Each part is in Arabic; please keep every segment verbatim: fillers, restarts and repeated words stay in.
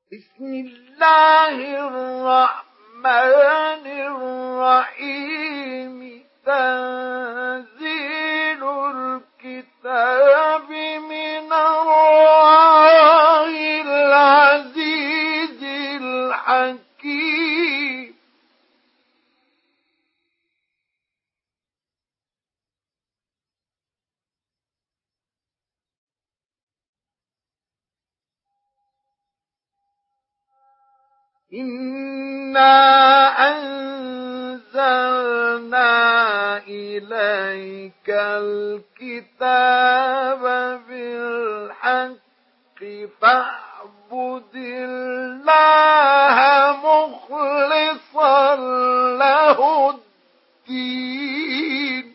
بسم الله الرحمن الرحيم تنزيل الكتاب من الله العزيز الحكيم إنا أنزلنا إليك الكتاب بالحق فاعبد الله مخلصا له الدين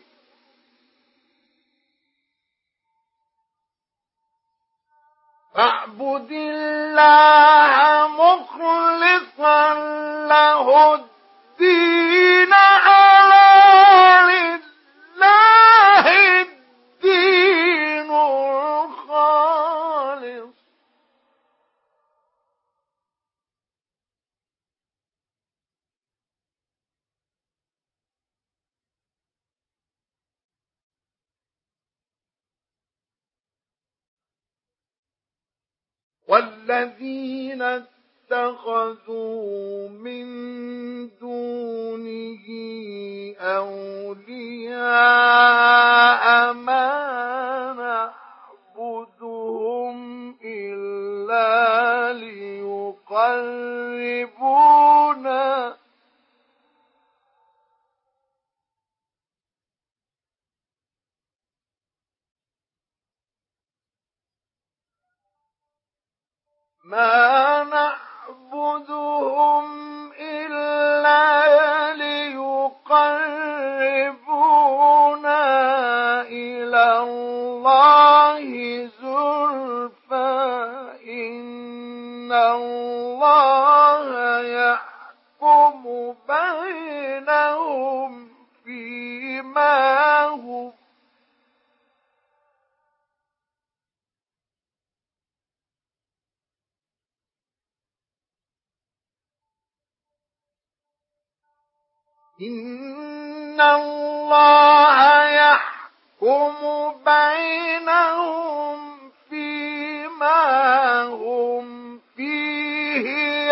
فاعبد الله مخلصا له الدين ألا لله الدين الخالص والذين اتخذوا من دونه أولياء ما نعبدهم إلا ليقربونا ما نعبدهم إلا ليقربونا إلى الله زلفى إن الله يحكم بينهم فيما هم إن الله يحكم بينهم فيما هم فيه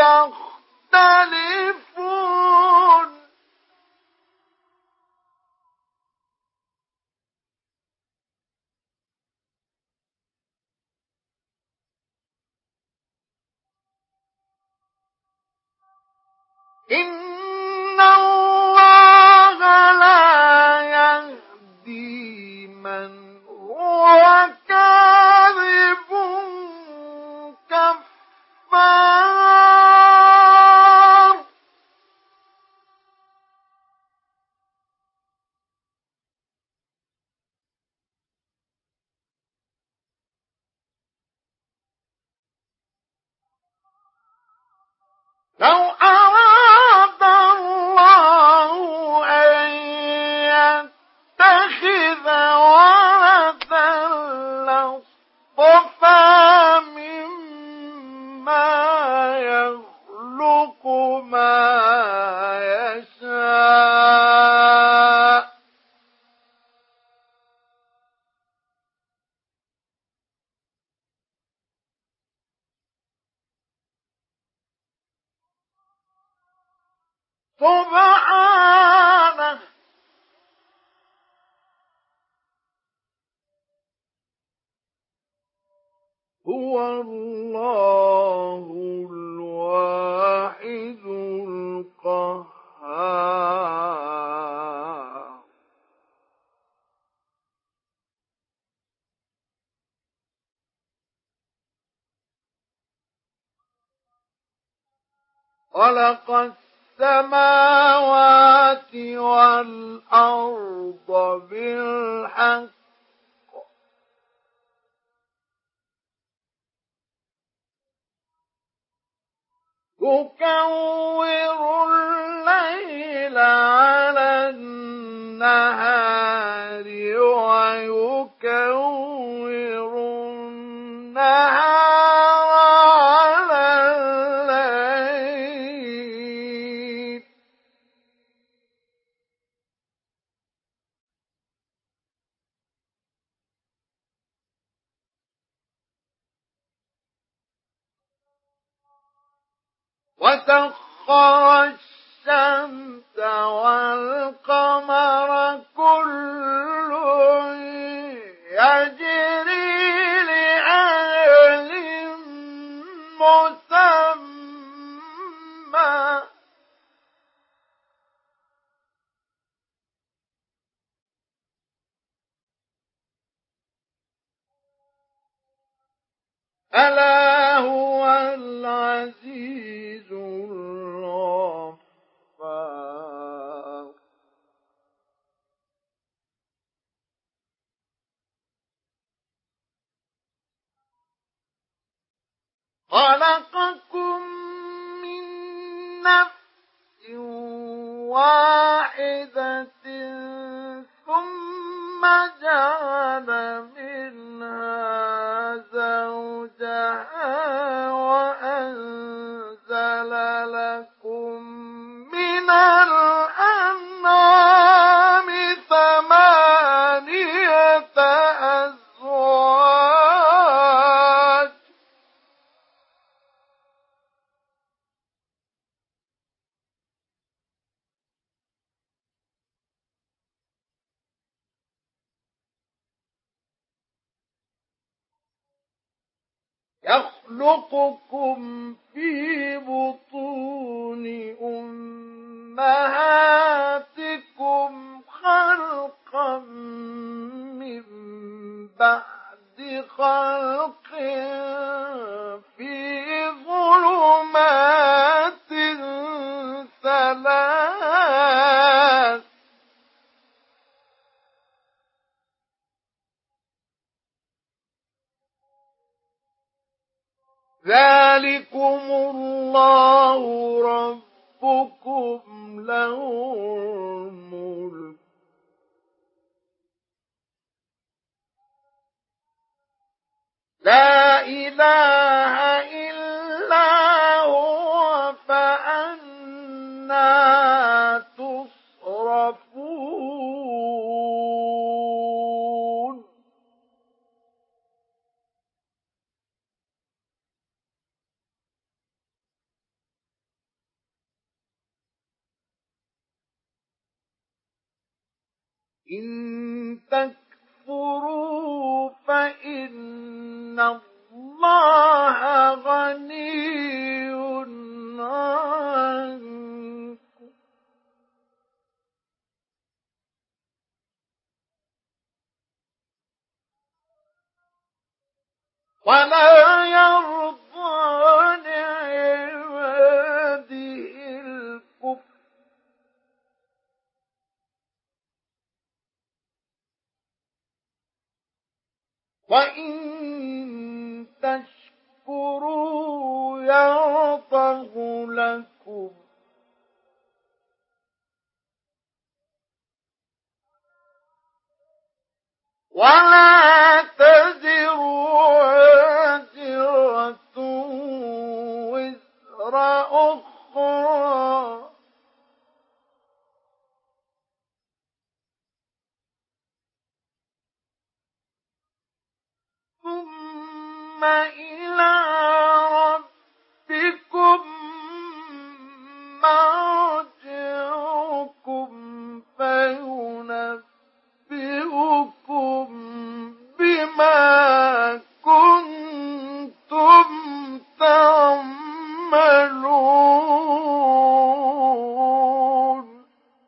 يختلفون إن الله لا يهدي من هو كاذب كفار لو أراد الله أن يتخذ ولدا لاصطفى مما يخلق ما يشاء سبحانه هو الله الواحد القهار خلق السماوات والأرض بالحق يكور الليل على النهار ويكور النهار على وسخر الشمس والقمر كل يجري لأجل مسمى ألا هو العزيز الغفار خلقكم من نفس واحدة ثم جعل منها زوجها وأنزل لكم من الأنعام ثمانية أزواج يخلقكم في بطون أمهاتكم خلقا من بعد خلق في ظلمات ثلاث ذلكم الله ربكم له الملك لا إله إلا هو فأنى تصرفون إن تكفروا فإن الله غني عنكم ولا يرضى لعباده الكفر وإن تشكروا يرضه لكم ولا تزر وازرة وزر أخرى ثم إلى ربكم مرجعكم فينبئكم بما كنتم تعملون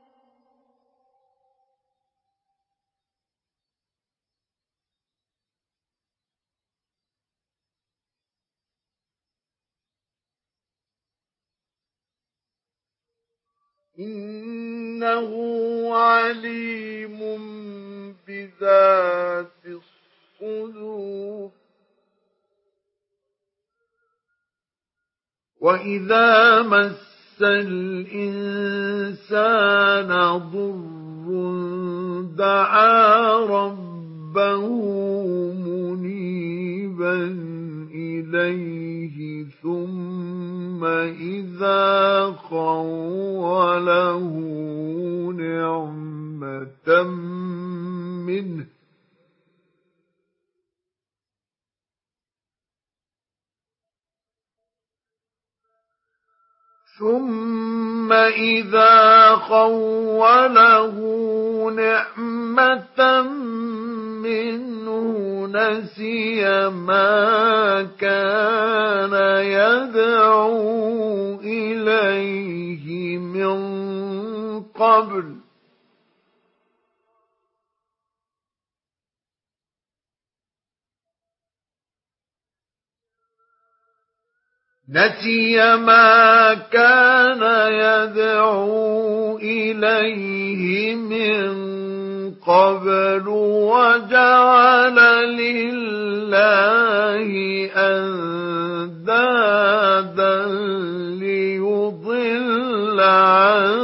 إنه عليم بذات الصدور وإذا مس الإنسان ضر دعا ربه منيبا إليه ثم إذا خوله نعمة منه ثم إذا خوله نعمة منه نسي ما كان يدعو إليه من قبل نسي ما كان يدعو إليه من قبل وجعل لله أندادا ليضل عن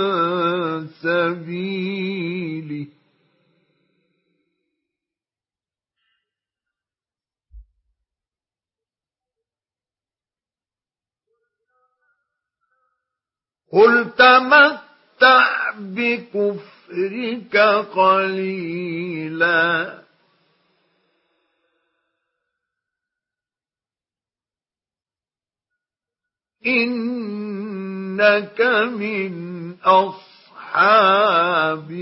سبيله قل تمتع بكفرك قليلا إنك من أصحاب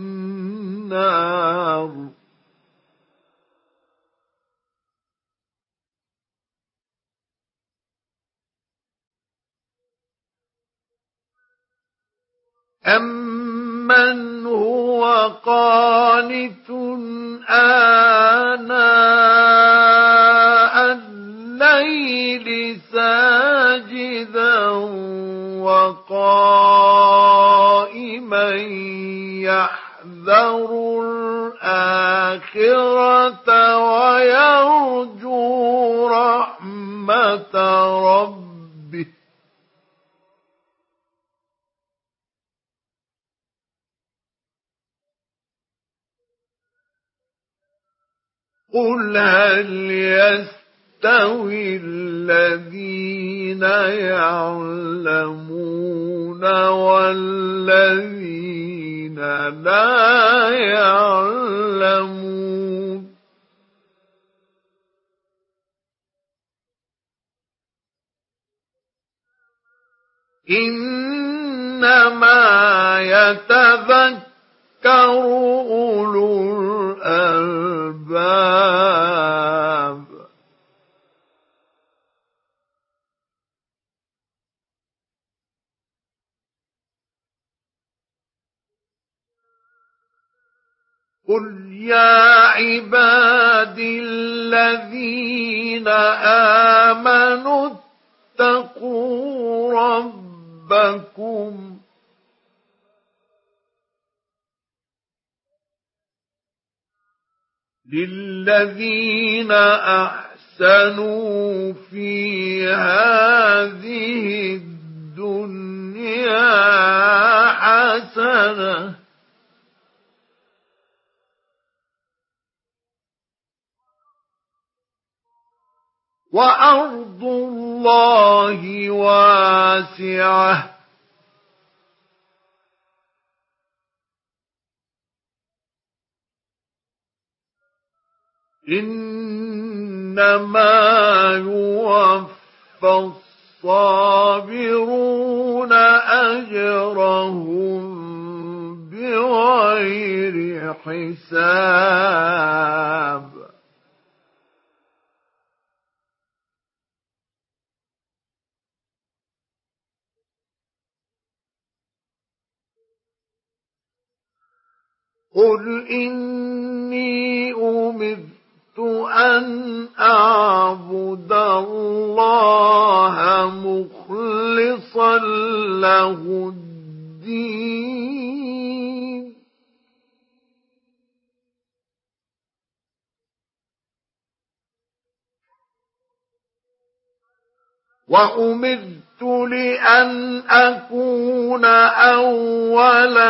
النار أَمَّنْ هُوَ قَانِتٌ آنَاءَ اللَّيْلِ سَاجِدًا وَقَائِمًا يَحْذَرُ الْآخِرَةَ وَيَرْجُو رَحْمَةَ رَبِّهِ قُلْ هَلْ يَسْتَوِي الَّذِينَ يَعْلَمُونَ وَالَّذِينَ لَا يَعْلَمُونَ إِنَّمَا يَتَذَكَّرُ أُولُو الْأَلْبَابِ قُلْ يَا عِبَادِي الَّذِينَ آمَنُوا اتَّقُوا رَبَّكُمْ لِلَّذِينَ أَحْسَنُوا فِي هَٰذِهِ الدُّنْيَا حَسَنَةٌ وَأَرْضُ اللَّهِ وَاسِعَةٌ إِنَّمَا يُوَفَّى الصَّابِرُونَ أَجْرَهُم بِغَيْرِ حِسَابٍ قُلْ إِنِّي أُمِرْتُ أَنْ أَعْبُدَ اللَّهَ مُخْلِصًا لَهُ الدِّينَ وَأُمِرْتُ لِأَنْ أَكُونَ أَوَّلَ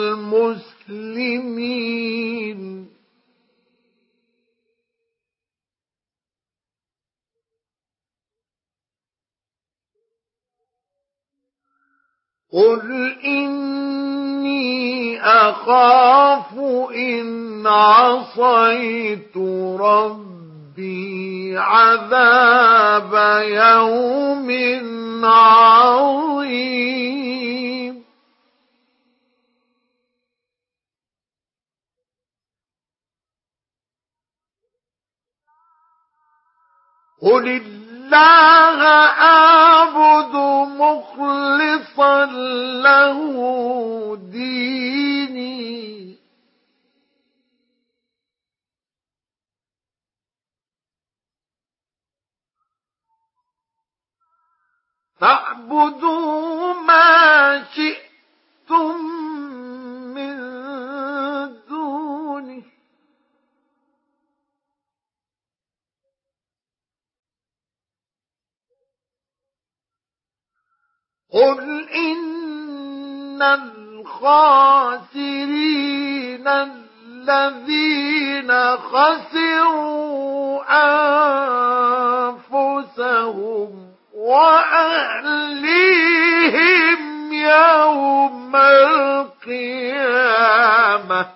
الْمُسْلِمِينَ قُلْ إِنِّي أَخَافُ إِنْ عَصَيْتُ رَبِّي عَذَابَ يَوْمٍ عَظِيمٍ قل الله أعبد مخلصا له ديني فاعبدوا ما شئتم من دونه قل إن الخاسرين الذين خسروا أنفسهم وأهليهم يوم القيامة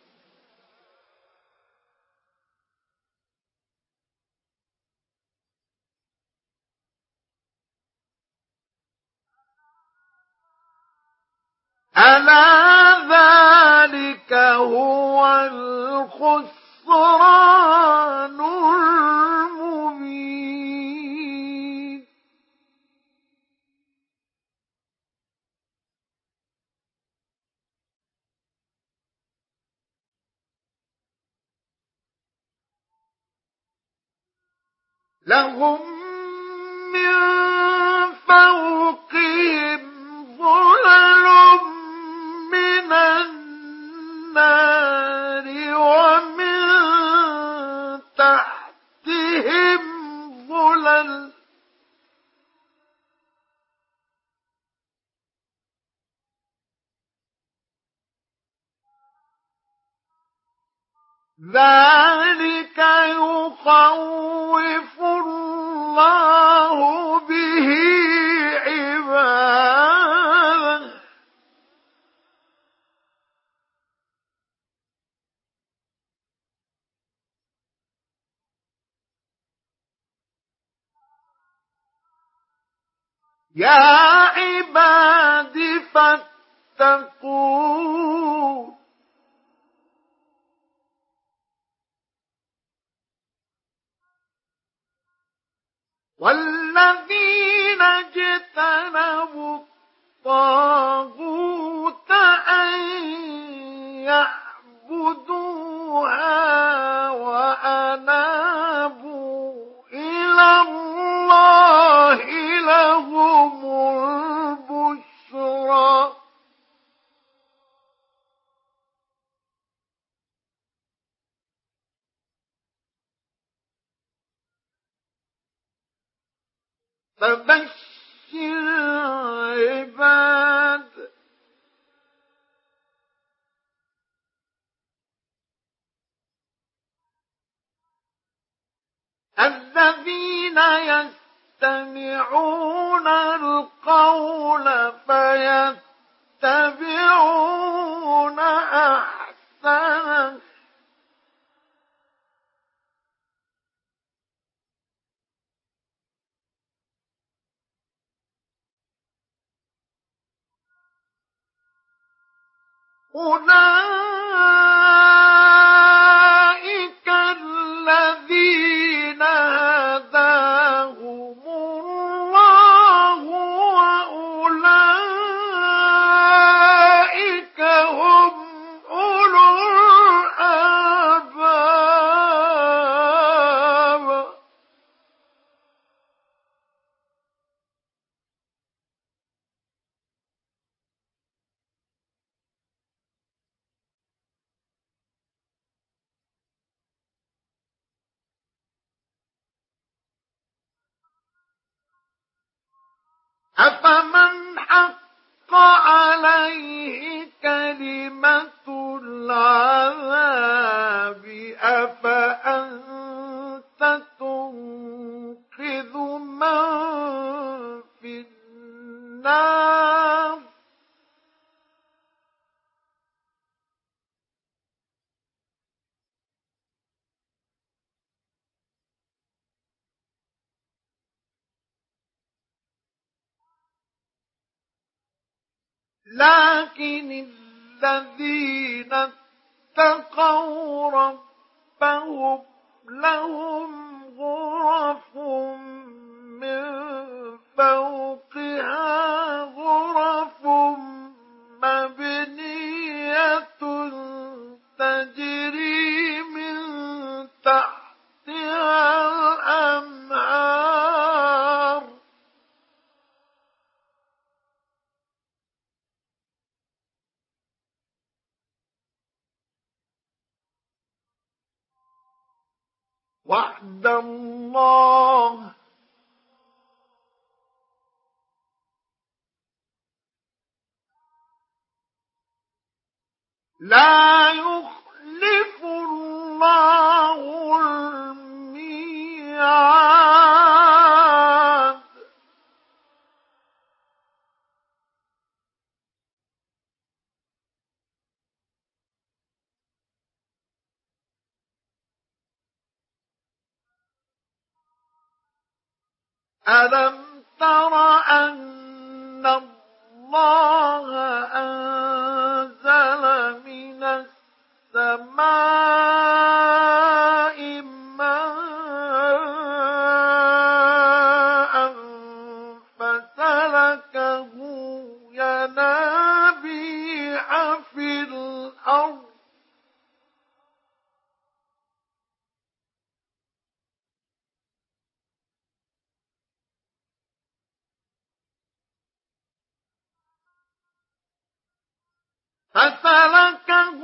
ألا ذلك هو الخسران المبين لهم من فوقهم ظلل من النار ومن تحتهم ظلل ذلك يخوف الله به عباده يا عباد فاتقون والذين اجتنبوا الطاغوت أن يعبدوها وأنابوا إلى الله لهم البشرى فبشر عباد الذين يستمعون القول فيتبعون أحسنه أولئك الذين هداهم الله وأولئك هم أولو الألباب أفمن حق عليه كلمة العذاب أفأنت تنقذ من في النار لكن الذين اتقوا ربهم لهم غرف من فوقها غرف مبنية تجري من تحتها الأنهار وعد الله لا يخلف الله الميعاد ألم تر أن الله أنزل من السماء ماء فسلكه ينابيع في الأرض فسلكه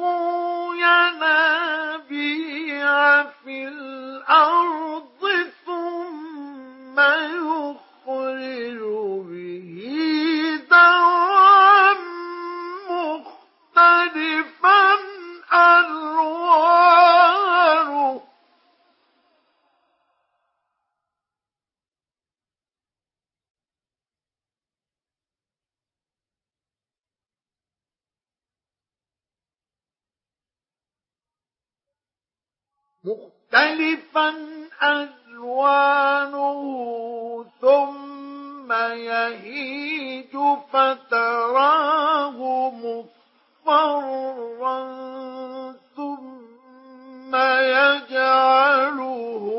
ينابيع في الأرض ثم يخرج به زرعا مختلفا ألوانه مختلفا ألوانه ثم يهيج فتراه مصفرا ثم يجعله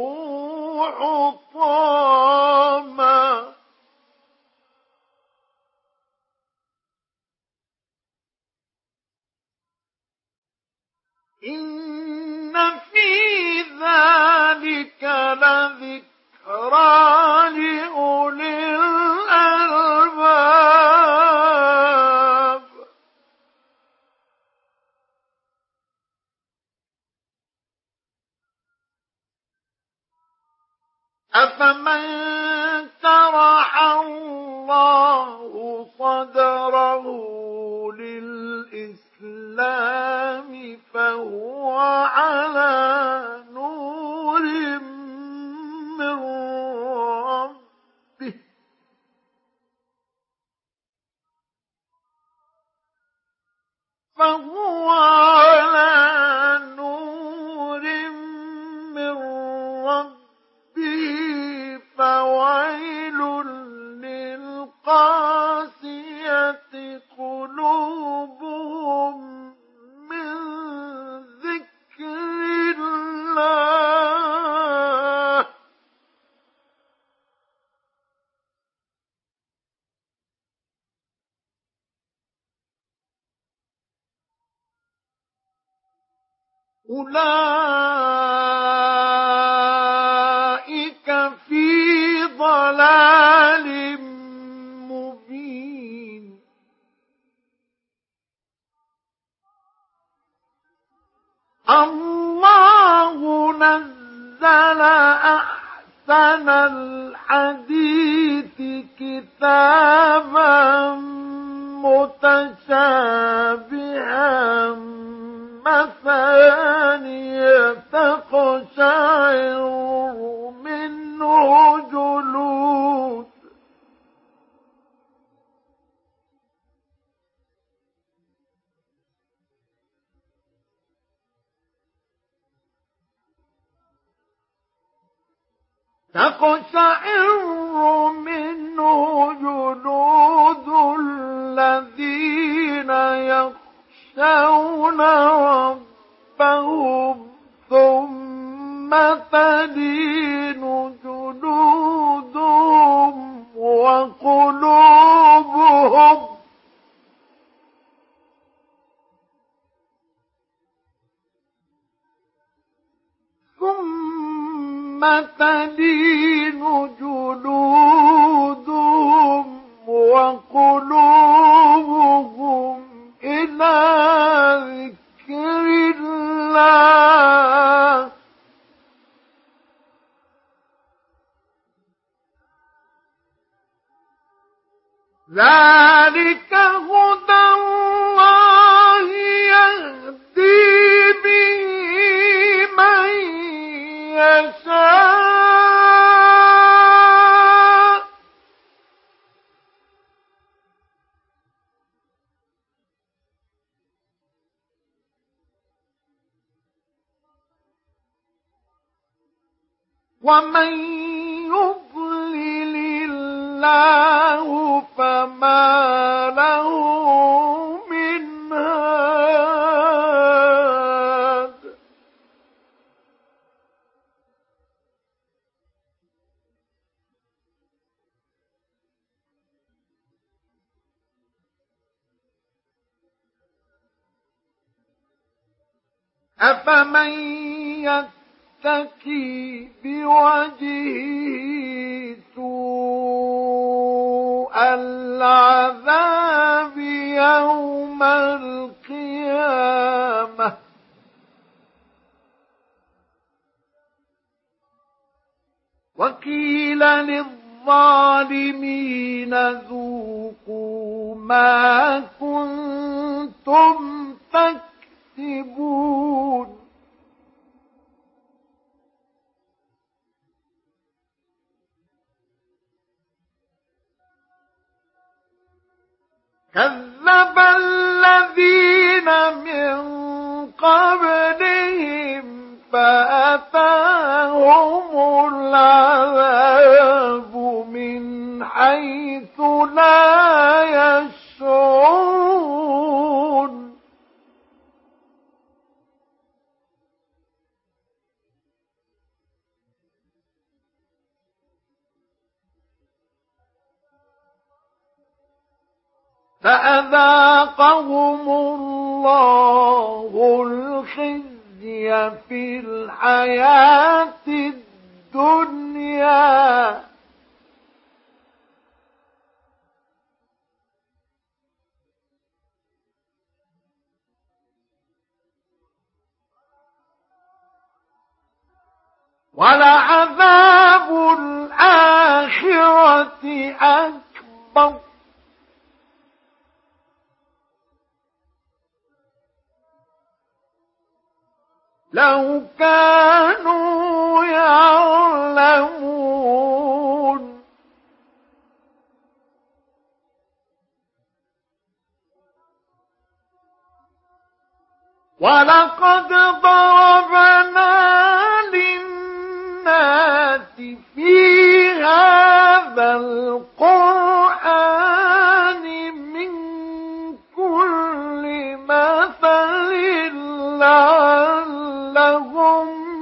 حطاما إن في ذلك لذكرى لأولي الألباب أفمن شرح الله صدره للإسلام فهو على نور من ربه فهو على نور من ربه فويل للقاسية قلوبهم من ذكر الله أولئك في ضلال مبين الله نزل أحسن الحديث كتابا متشابها مثانية تقشعر منه جلود تقشعر منه جلود الذين يخشون ربهم ثم تلين ذلك هدى الله يهدي به من يشاء ومن يضلل الله فما له من هاد أفمن يتقي بوجهه سوء العذاب يوم القيامة وقيل للظالمين ذوقوا ما كنتم تكسبون كذب الذين من قبلهم فأتاهم العذاب من حيث لا يشعرون فأذاقهم الله الخزي في الحياة الدنيا ولعذاب الآخرة أكبر لو كانوا يعلمون ولقد ضربنا للناس في هذا القرآن من كل مثل لعلهم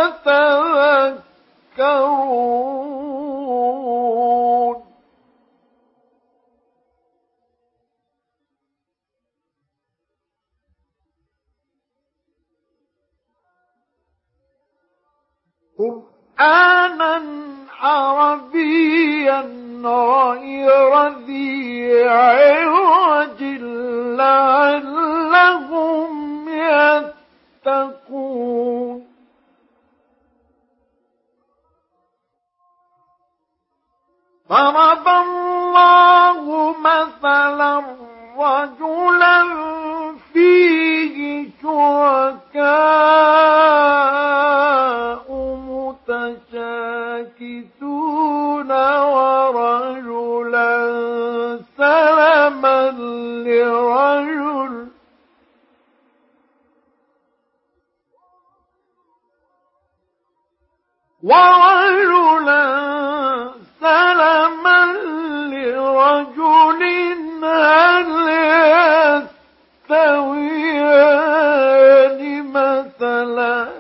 يتذكرون قرآنا عربيا غير ذي عوج لعلهم يتقون ضرب الله مثلا رجلا فيه شركاء متشاكسون ورجلا سلما لرجل ورجلا سلما لرجل هل يستويان مثلا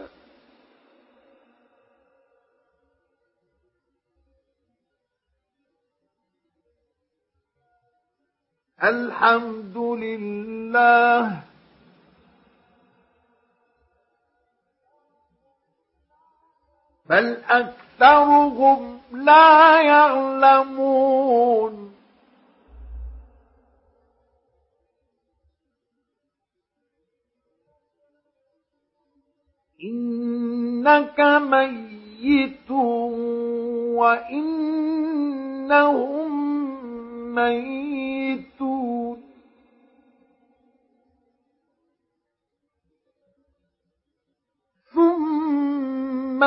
الحمد لله بل أكثرهم لا يعلمون إنك ميت وإنهم ميتون ثم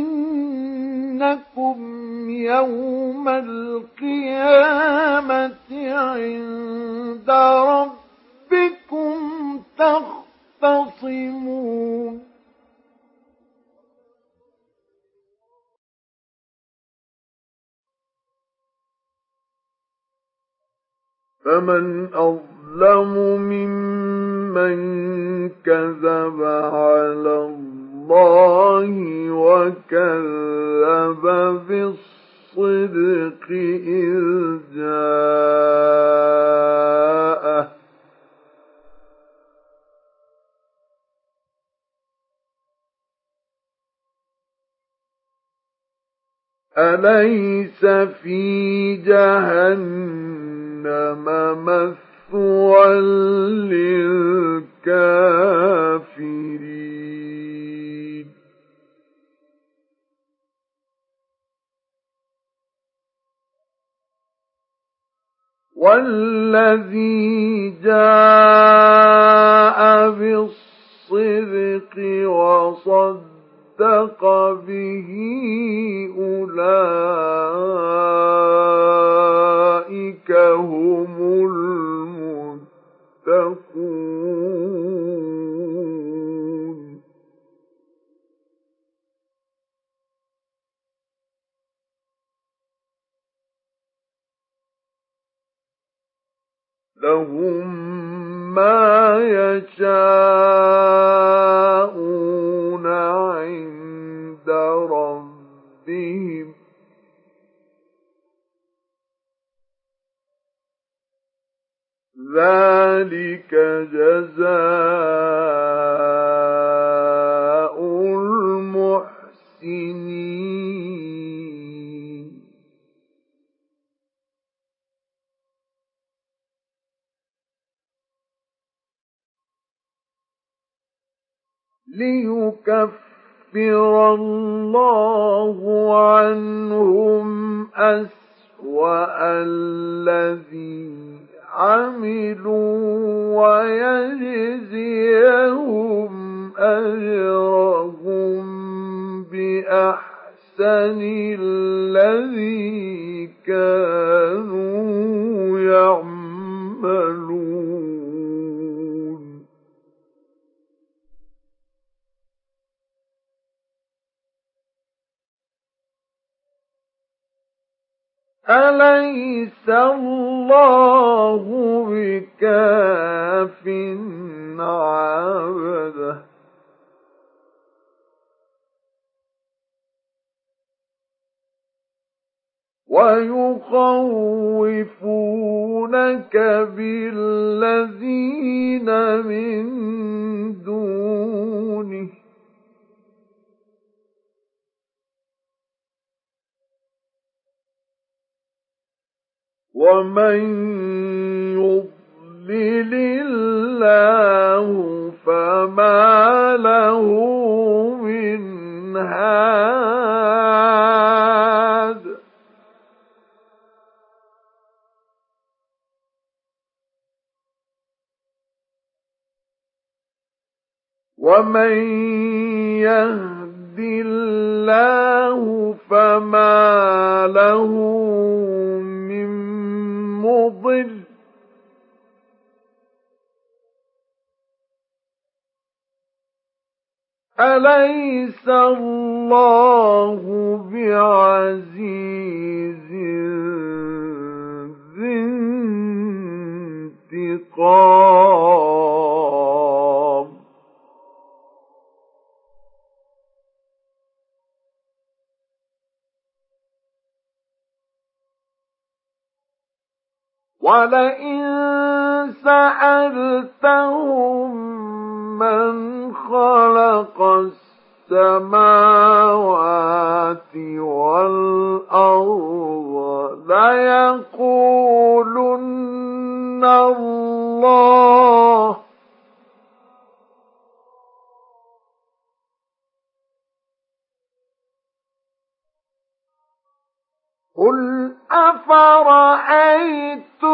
إنكم يوم القيامة عند ربكم تختصمون فمن أظلم ممن كذب على الله وكذب بالصدق إذ جاءه أليس في جهنم مثوى للكافرين والذي جاء بالصدق وصدق به أولئك هم المتقون لهم ما يشاءون عند ربهم ذلك جزاء المحسنين ليكفر الله عنهم أسوأ الذي عملوا ويجزيهم أجرهم بأحسن الذي كانوا يعملون أليس الله بكاف عبده ويخوفونك بالذين من دونه ومن يضلل الله فما له من هاد ومن يهد الله فما له من مضل أليس الله بعزيز ذي انتقام ولئن سألتهم من خلق السماوات والأرض ليقولن الله قل أفرأيتم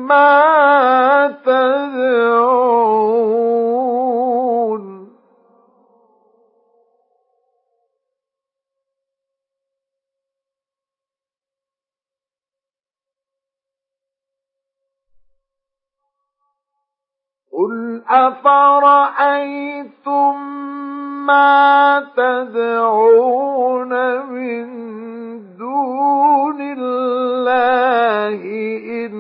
ما تدعون قل أفرأيتم ما تدعون من دون الله إن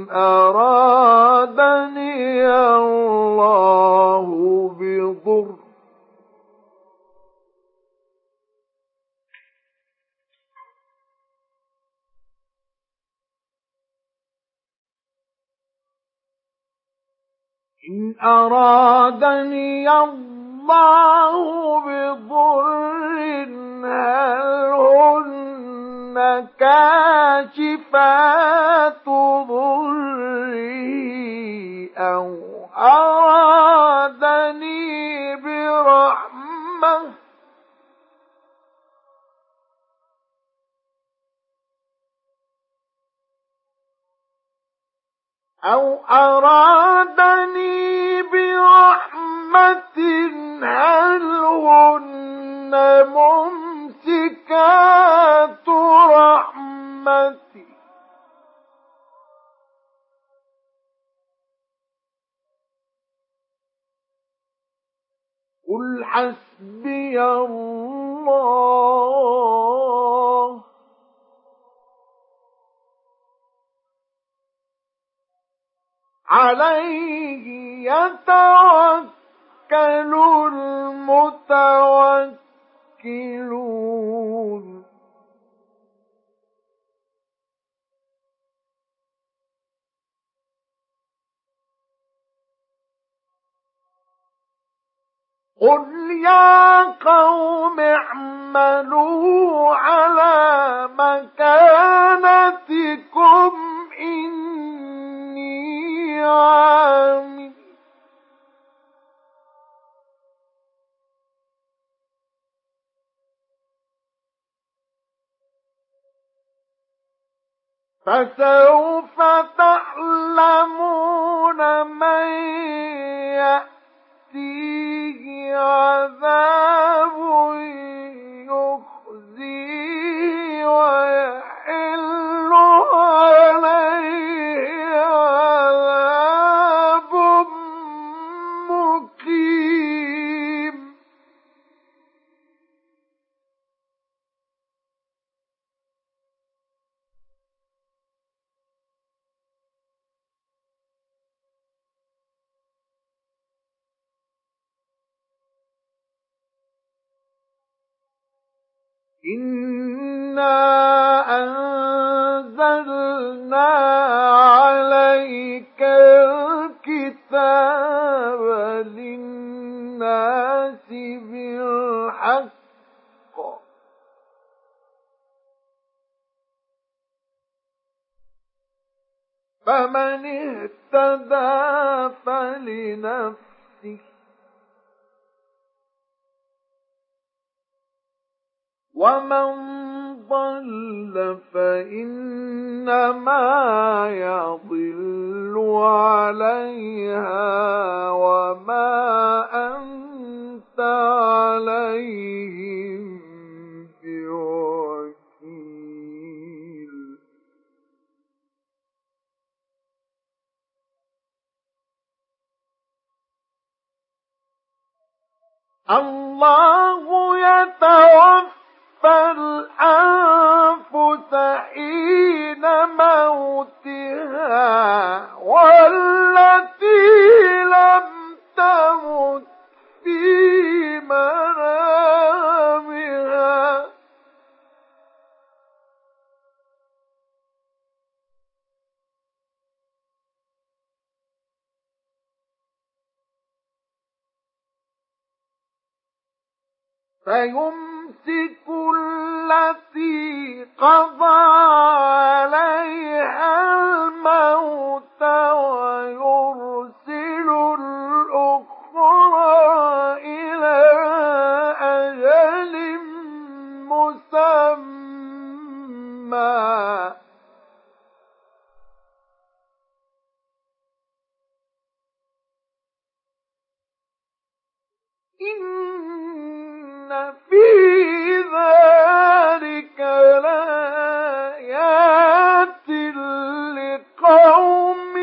أرادني الله بضر إن أرادني الله بضر هل هن كاشفات ضري أو أرادني برحمة أو أرادني برحمة هل هن ممسكات رحمتي قل حسبي الله عليه يتوكل المتوكلون قل يا قوم اعملوا على مكانتكم إني عامل فسوف تعلمون من يأتيه عذاب يخزيه ويحل عليه عذاب مقيم إنا أنزلنا عليك الكتاب للناس بالحق فمن اهتدى فلنفسه ومن ضل فإنما يضل عليها وما أنت عليهم بوكيل الله يتوفى فالأنفس حين موتها والتي لم تمت في منامها فيمسك التي قضى عليها الموت ويرسل الأخرى إلى أجل مسمى. إن في ذلك لآيات لقوم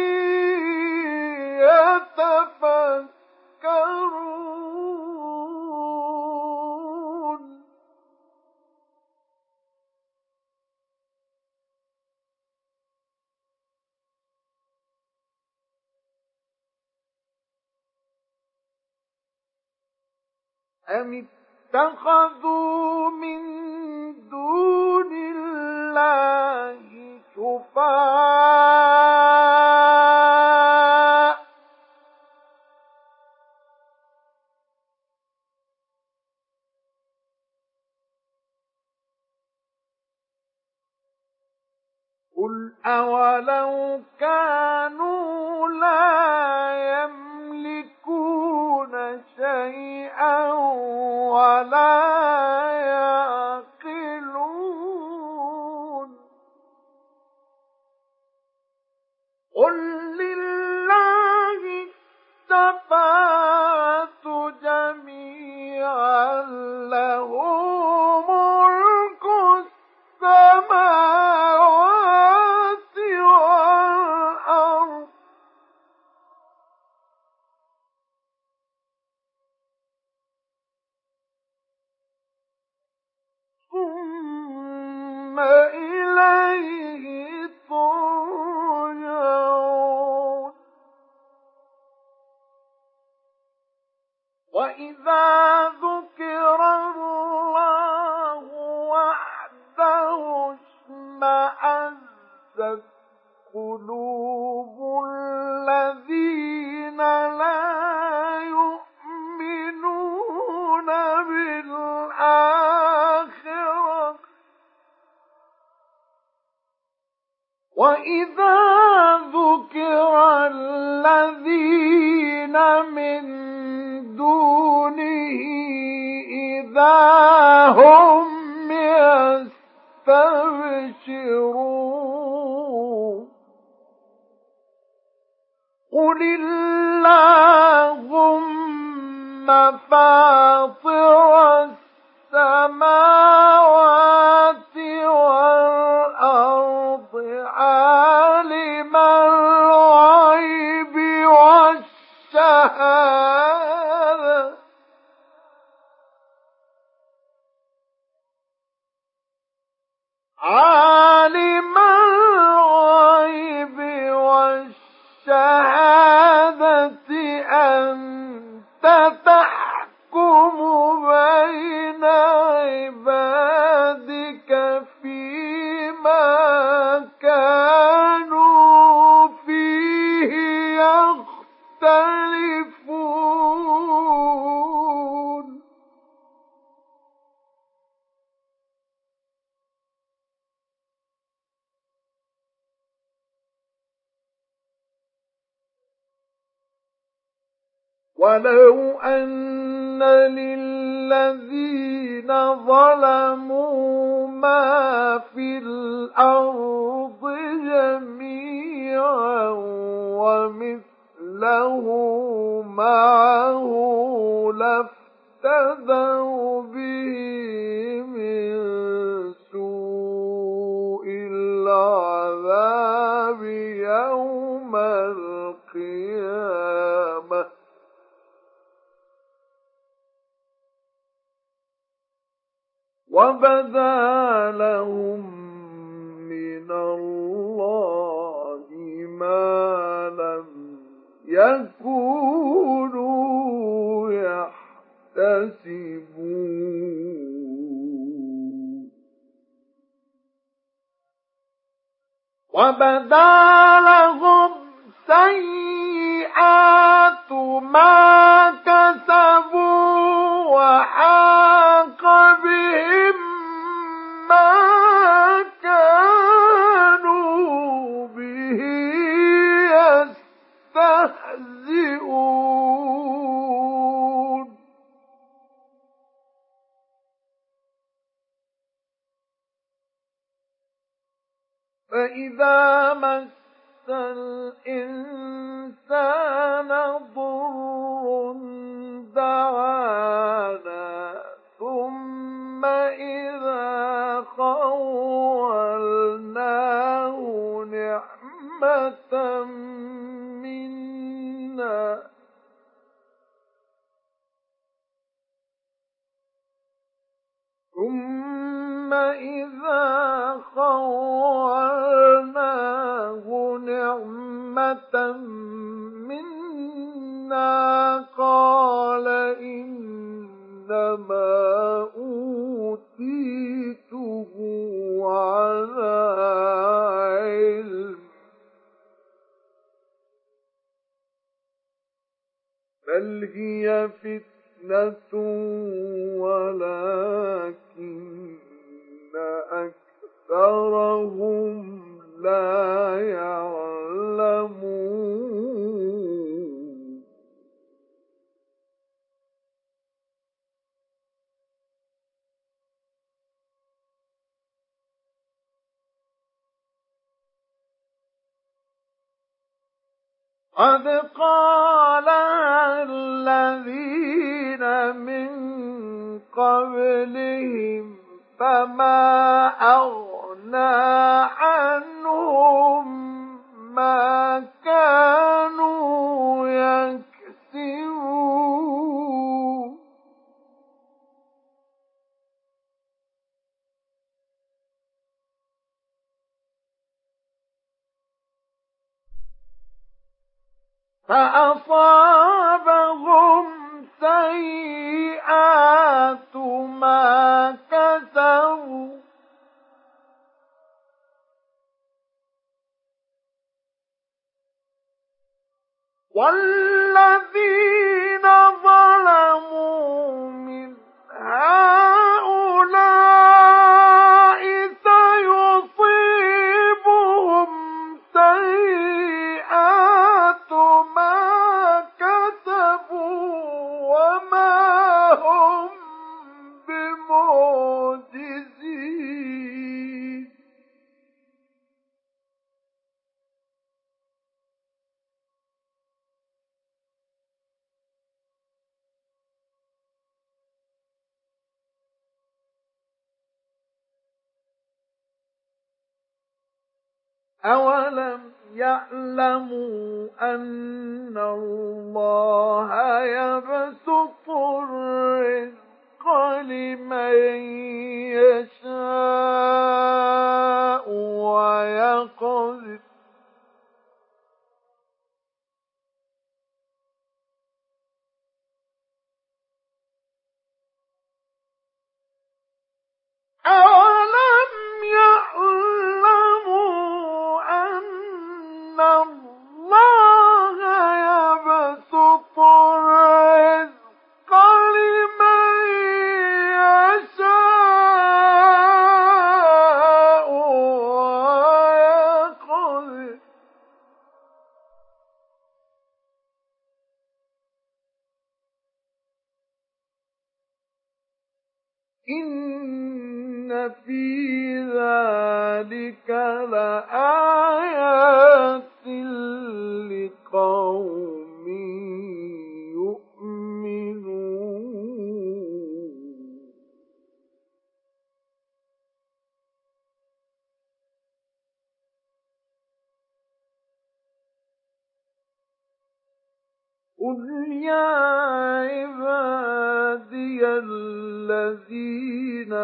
يتفكرون. أم اتخذوا من دون الله شفعاء قل أولو كانوا لا يملكون شيئا ولا يعقلون قل لله الشفاعة جميعا له ملك السماوات والأرض ثم إليه ترجعون. وإذا ذكر الله وحده اشمأزت قلوب الذين لا يؤمنون بالآخرة وإذا ذكر الذين من دونه إذا هم يستبشرون. قل اللهم فاطر السماوات والأرض عالم الغيب والشهادة عالم الغيب والشهادة أنت تحكم بين عبادك فيما كانوا فيه يختلفون. ولو أن للذين ظلموا ما في الأرض جميعا ومثله معه لافتدوا به من سوء العذاب يوم القيامة وبدا لهم من الله ما لم يكونوا يحتسبون. وبدا لهم سيئات ما كسبوا وحاق بهم ما كانوا به يستهزئون. فإذا مس الإنسان ضر دعا رحمة منا ثم إذا خولناه نعمة منا قال إنما أوتيته على علم بل هي فتنة ولكن أكثرهم لا يعلمون قد قالها الذين من قبلهم فما أغنى عنهم ما كانوا يكسبون فأصابهم سيئات ما كسبوا والذين ظلموا من هؤلاء سيصيبهم سيئات ما كسبوا وما هم بمعجزين أولم يعلموا أن الله يبسط الرزق لمن يشاء ويقدر أولم يعلموا أن الله يبسط الرزق لمن يشاء ويقدر إن في ذلك لآيات لقوم يؤمنون قل يا عبادي الذين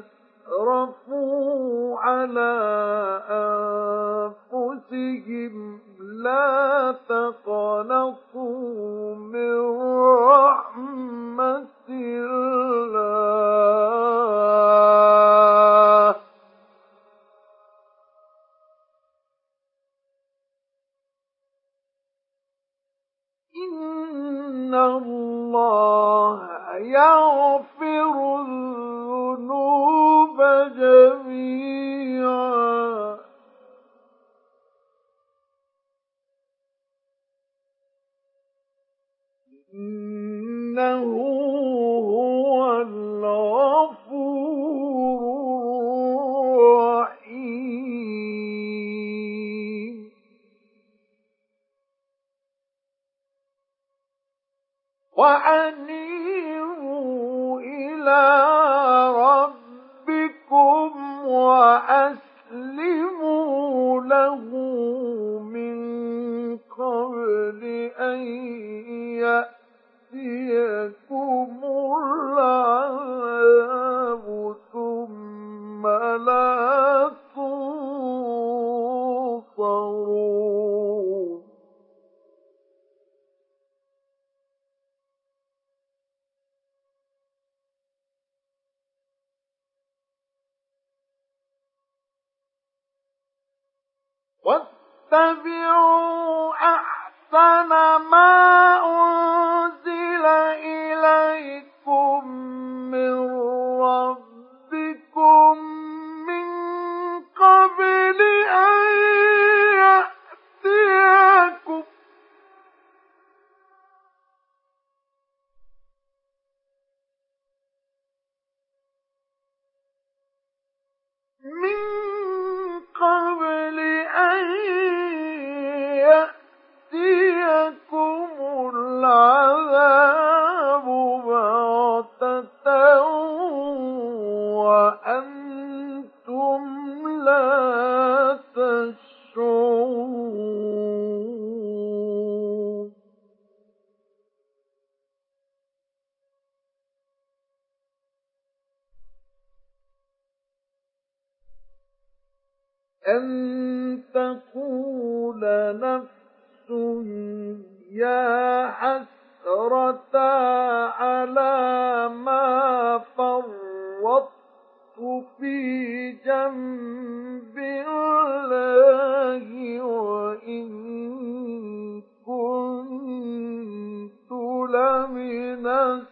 أسرفوا على أنفسهم لا تقنطوا من رحمة الله إن الله يغفر الذنوب جميعا إنه هو الغفور الرحيم وأنيبوا إلى ربكم وأسلموا له ينصرون واتبعوا أحسن ما أنزل إليكم من ربكم من قبل أن يأتيكم من قبل أن يأتيكم العذاب بغتة وأنتم لا تشعرون أن تقول نفس يا حسرة على ما فرطت في جنب الله وإن كنت لمن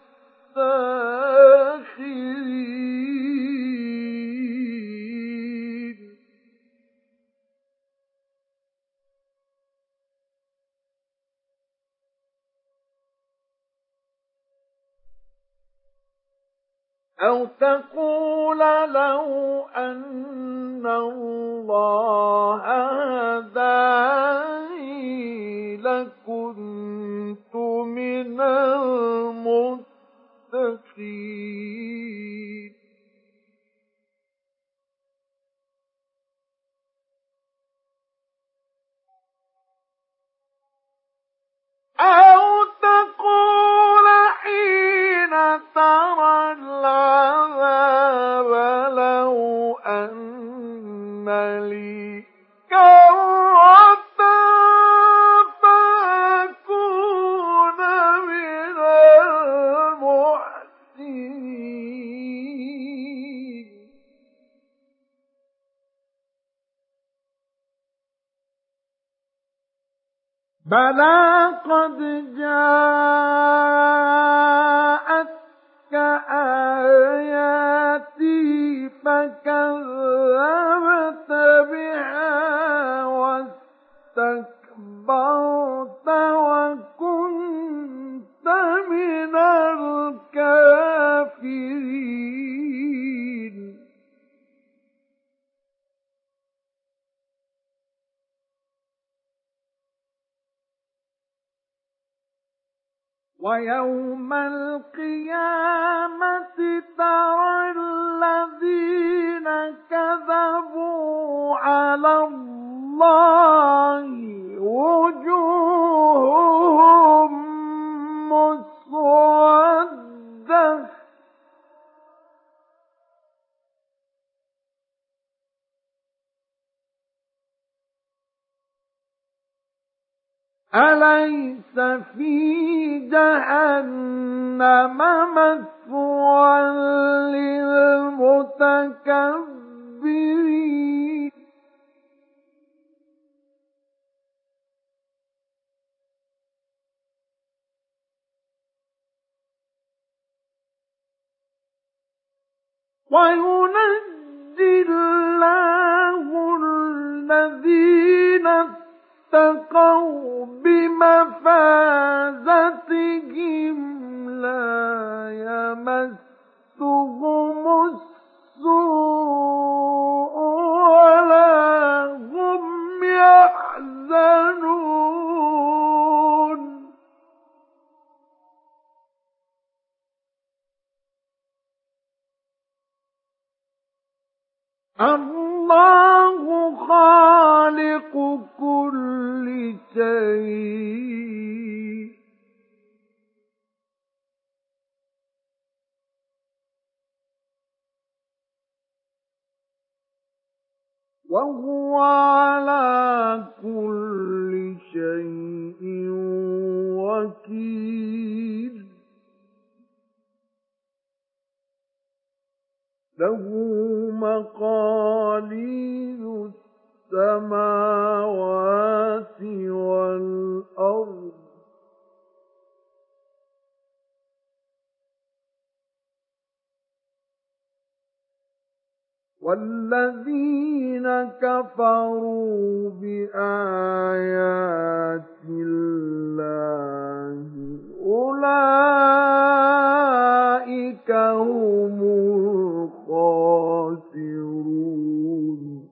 الساخرين أو تقول لو أن الله هداني لكنت من المتقين أو تقول حين ترى العذاب لو أن لي كرة فأكون من المحسنين بلى قد جاءتك آياتي فكذبت بها واستكبرت وكنت من الكافرين ويوم القيامة ترى الذين كذبوا على الله وجوههم مسودة أليس في جهنم مثوى للمتكبرين وينجي الله الذين اتقوا بمفازتهم لا يمسهم السوء ولا هم يحزنون الله خالق كل شيء وهو على كل شيء وكيل له مقاليد السماوات والأرض والذين كفروا بآيات الله أولئك هم الخاسرون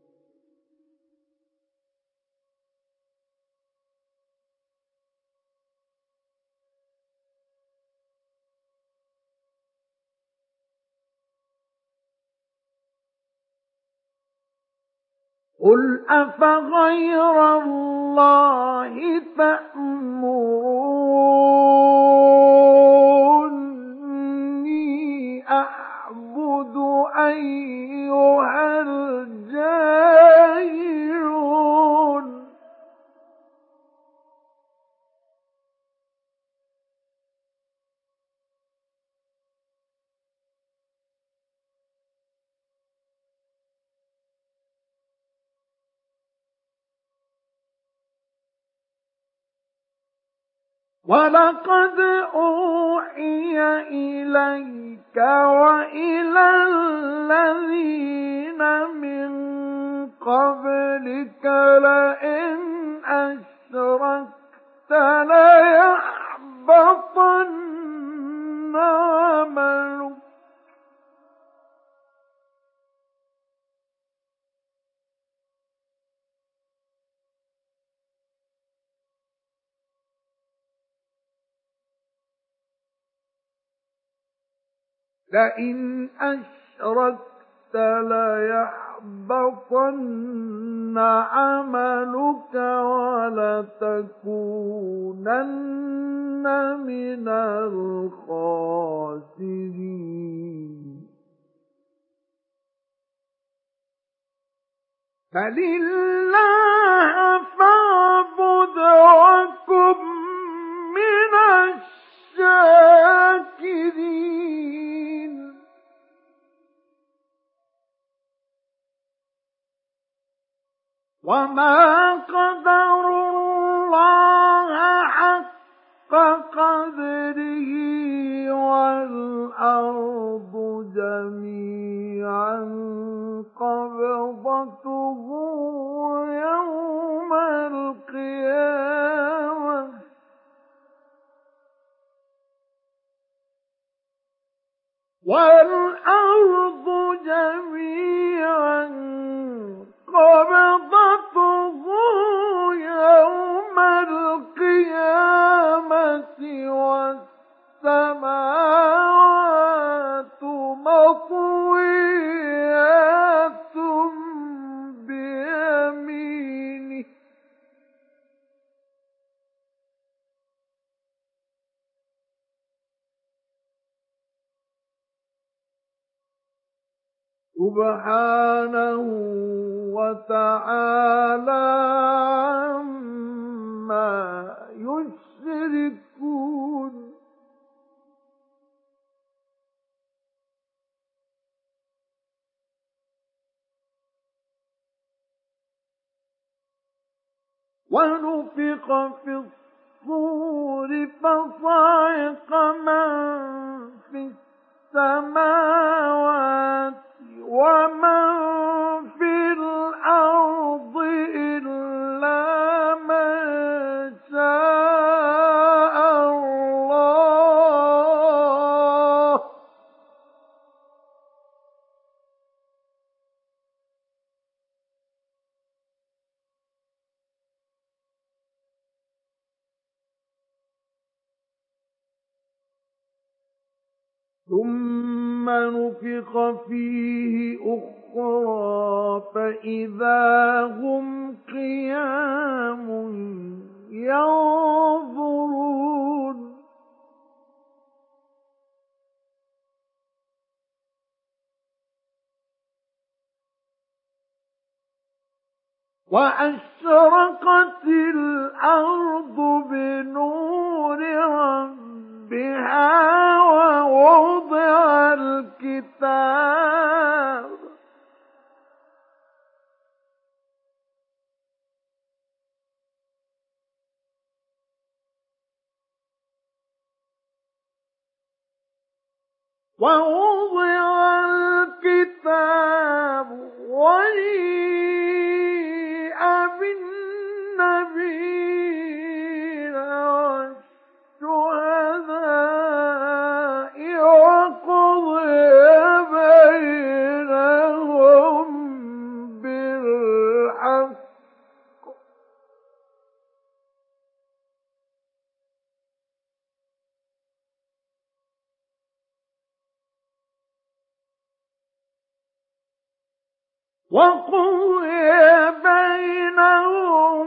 قل أفغير الله تأمروني أعبد أيها الجاهلون ولقد أوحي إليك وإلى الذين من قبلك لئن أشركت ليحبطن عملك لئن أشركت ليحبطن عملك ولتكونن من الخاسرين بل الله فاعبد وكن من الشاكرين وما قدروا الله حق قدره والأرض جميعا قبضته يوم القيامة والأرض جميعا قبضته يوم القيامة والسماوات مطويات بيمينه سبحانه وتعالى عما يشركون ونفخ في الصور فصعق من في السماوات ومن في الأرض إلا من شاء الله ثم نفخ فيه أخرى فإذا هم قيام ينظرون وأشرقت الأرض بنور ربها ووضع الكتاب ووضع الكتاب وجيء بالنبيين والشهداء وقضي بينهم بالحق وقضي بينهم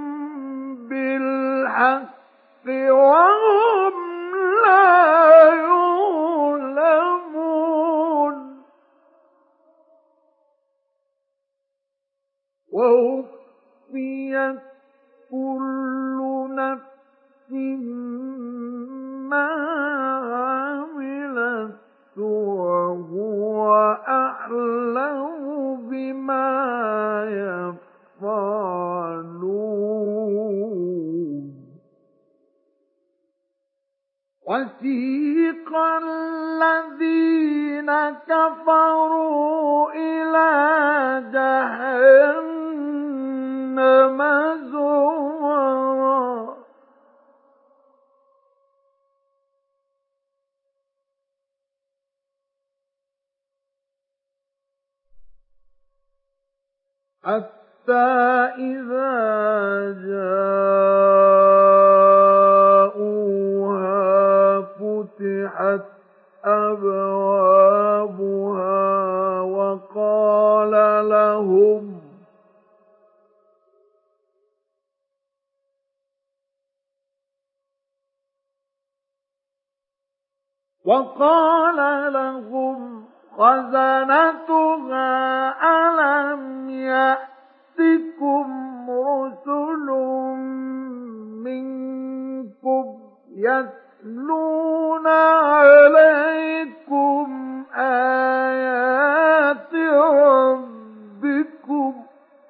بالحق وهم لا يظلمون ووفيت كل نفس ما عملت وهو أعلم بما يفعلون وسيق الذين كفروا إلى جهنم زمرا حتى إذا جاءوها فتحت أبوابها وقال لهم وقال لهم خزنتها ألم يأتكم رسل منكم يتلون عليكم آيات ربكم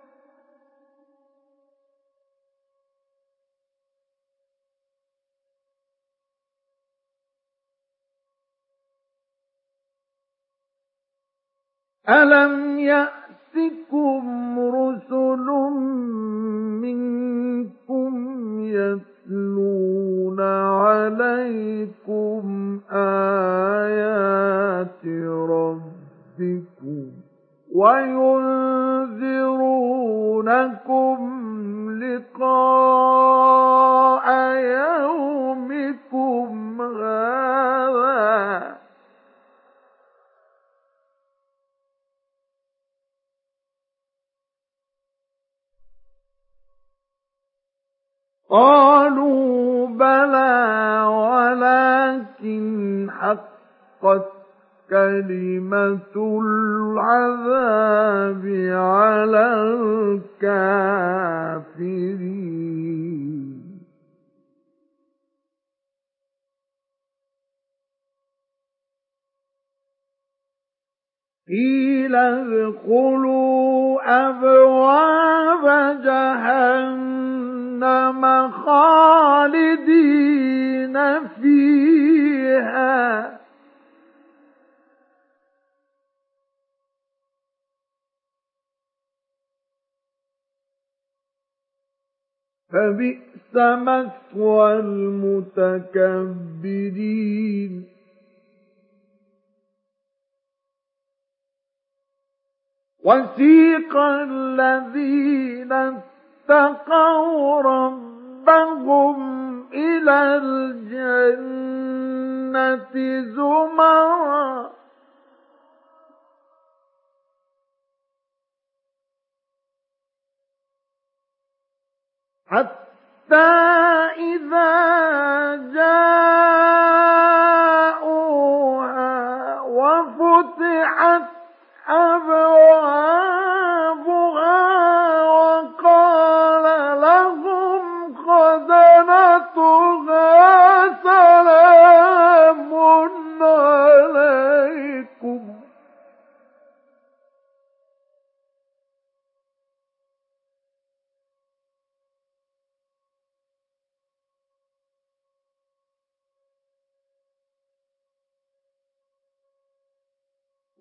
ألم يأتكم رسل منكم يتلون عليكم آيات ربكم وينذرونكم لقاء يومكم هذا قالوا بلى ولكن حقت كلمة العذاب على الكافرين قيل ادخلوا أبواب جهنم خالدين فيها فبئس مثوى المتكبرين وسيق الذين اتقوا ربهم إلى الجنة زمرا حتى إذا جاءوها وفتحت أبوابها وقال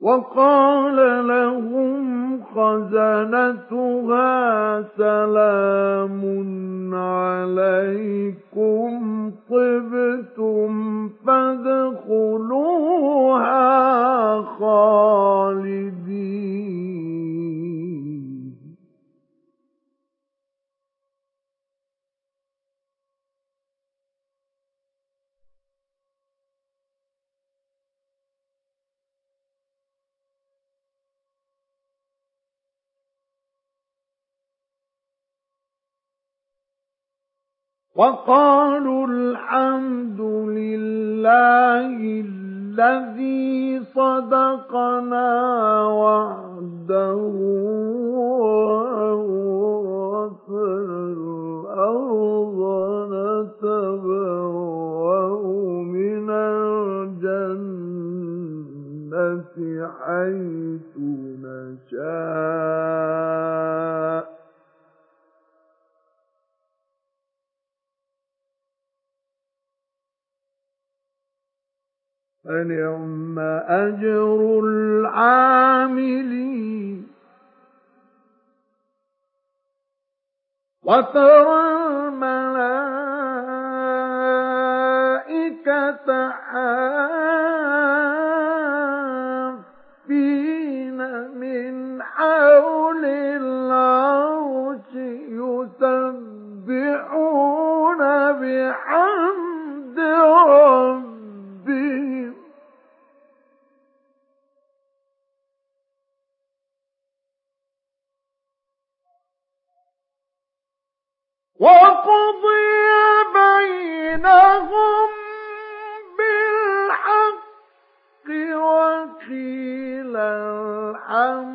وقال لهم خزنتها سلام عليكم طبتم فادخلوها خالدين. وقالوا الحمد لله الذي صدقنا وعده وأورثنا الأرض نتبوأ من الجنة حيث نشاء فنعم أجر العاملين. وترى الملائكة حافين من حول العرش يسبحون بحمد ربهم وقضي بينهم بالحق وقيل الحمد